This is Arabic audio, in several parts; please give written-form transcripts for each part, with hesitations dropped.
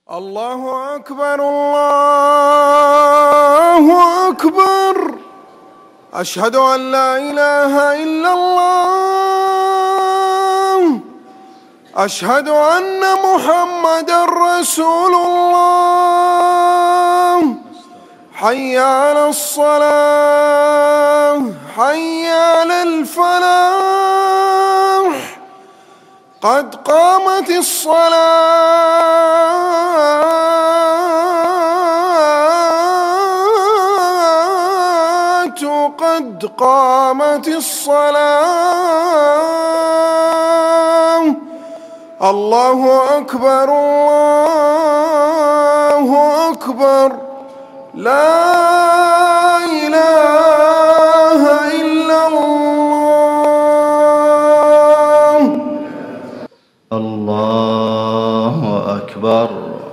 الله أكبر الله أكبر. أشهد أن لا إله إلا الله. أشهد أن محمدًا رسول الله. حي على الصلاة حي على الفلاح. قد قامت الصلاة قد قامت الصلاة. الله أكبر الله أكبر. لا إله إلا الله. الله أكبر.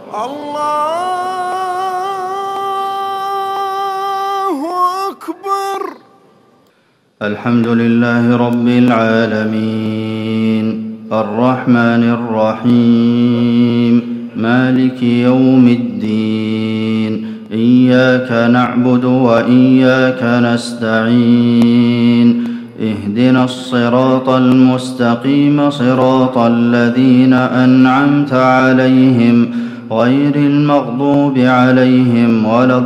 الله أكبر. الحمد لله رب العالمين الرحمن الرحيم مالك يوم الدين. إياك نعبد وإياك نستعين. اهدنا الصراط المستقيم صراط الذين أنعمت عليهم غير المغضوب عليهم ولا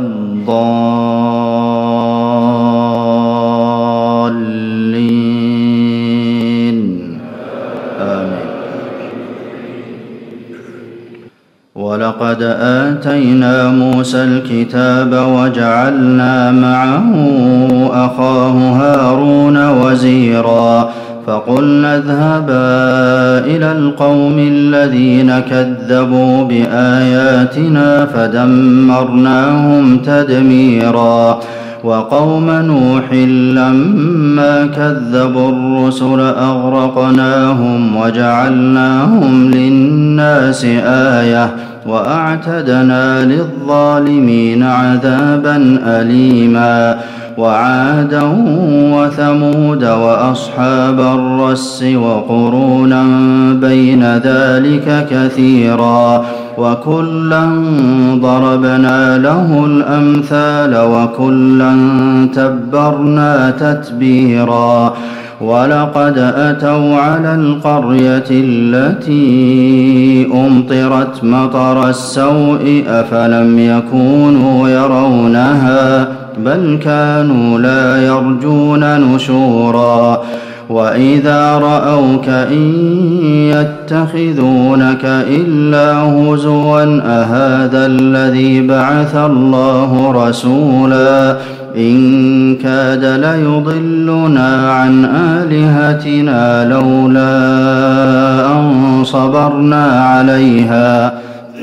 الضالين. آمين. ولقد آتينا موسى الكتاب وجعلنا معه أخاه هارون وزيرا فقلنا اذهبا إلى القوم الذين كذبوا بآياتنا فدمرناهم تدميرا. وقوم نوح لما كذبوا الرسل أغرقناهم وجعلناهم للناس آية وأعتدنا للظالمين عذابا أليما. وعادا وثمود وأصحاب الرس وقرونا بين ذلك كثيرا وكلا ضربنا له الأمثال وكلا تبرنا تتبيرا. ولقد أتوا على القرية التي أمطرت مطر السوء أفلم يكونوا يرونها بل كانوا لا يرجون نشورا. وإذا رأوك إن يتخذونك إلا هزوا أهذا الذي بعث الله رسولا إن كاد ليضلنا عن آلهتنا لولا أن صبرنا عليها.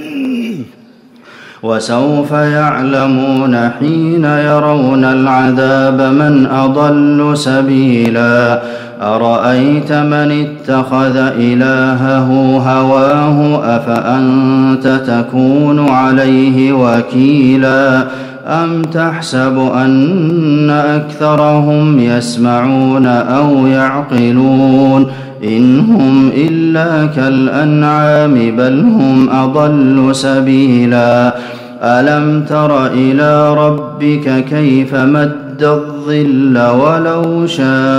وسوف يعلمون حين يرون العذاب من أضل سبيلا. أرأيت من اتخذ إلهه هواه أفأنت تكون عليه وكيلا. أم تحسب أن أكثرهم يسمعون أو يعقلون إن هم إلا كالأنعام بل هم أضل سبيلا. ألم تر إلى ربك كيف مد الظل ولو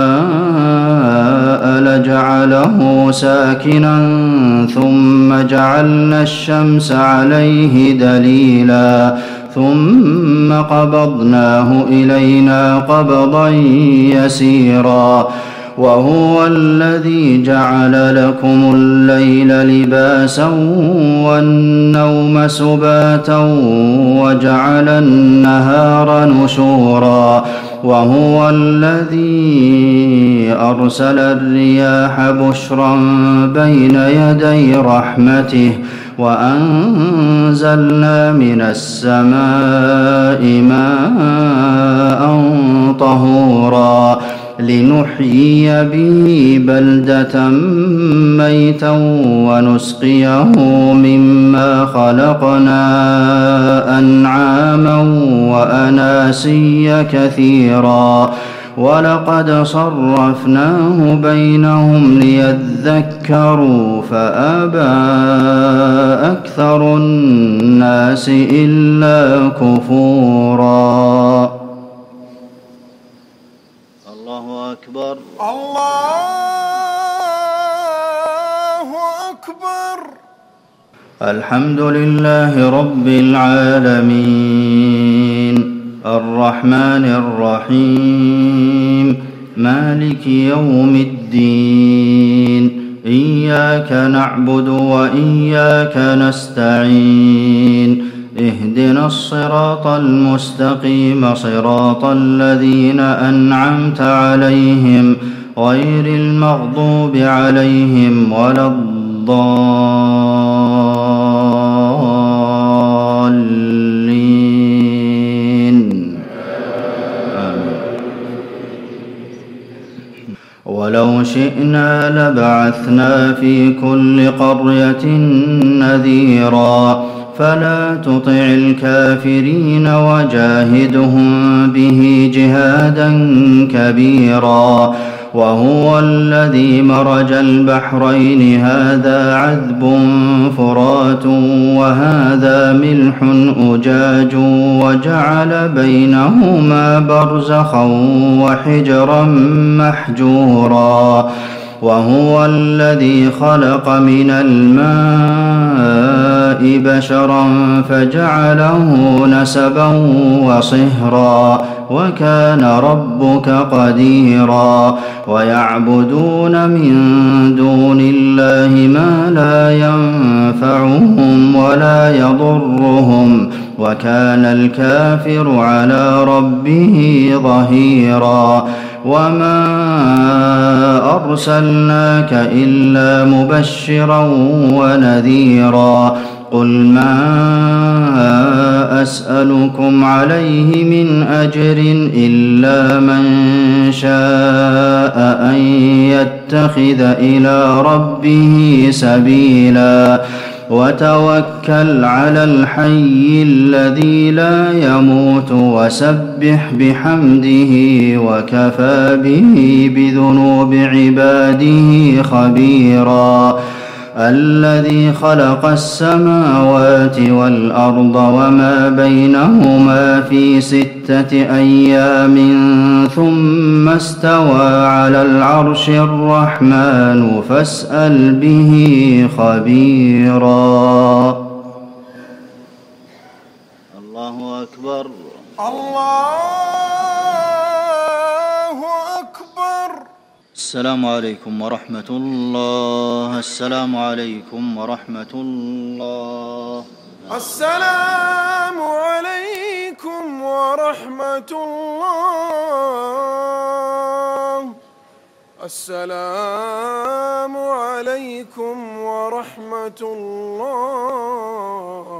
شاء لجعله ساكنا ثم جعلنا الشمس عليه دليلا ثم قبضناه إلينا قبضا يسيرا. وهو الذي جعل لكم الليل لباسا والنوم سباتا وجعل النهار نشورا. وهو الذي أرسل الرياح بشرا بين يدي رحمته وأنزلنا من السماء ماء طهورا لنحيي به بلدة ميتا ونسقيه مما خلقنا أنعاما وأناسيا كثيرا. ولقد صرفناه بينهم ليذكروا فأبى أكثر الناس إلا كفورا. الله أكبر. الله أكبر. الحمد لله رب العالمين الرحمن الرحيم مالك يوم الدين إياك نعبد وإياك نستعين اهدنا الصراط المستقيم صراط الذين أنعمت عليهم غير المغضوب عليهم ولا الضالين آمين. ولو شئنا لبعثنا في كل قرية نذيرا فلا تطع الكافرين وجاهدهم به جهادا كبيرا. وهو الذي مرج البحرين هذا عذب فرات وهذا ملح أجاج وجعل بينهما برزخا وحجرا محجورا. وهو الذي خلق من الماء بشرا فجعله نسبا وصهرا وكان ربك قديرا. ويعبدون من دون الله ما لا ينفعهم ولا يضرهم وكان الكافر على ربه ظهيرا. وما أرسلناك إلا مبشرا ونذيرا. قل ما أسألكم عليه من أجر إلا من شاء أن يتخذ إلى ربه سبيلا. وتوكل على الحي الذي لا يموت وسبح بحمده وكفى به بذنوب عباده خبيرا. الذي خلق السماوات والأرض وما بينهما في 6 أيام ثم استوى على العرش الرحمن فاسأل به خبيرا. الله أكبر. الله أكبر. السلام عليكم ورحمة الله. السلام عليكم ورحمة الله. السلام عليكم ورحمة الله. السلام عليكم ورحمة الله.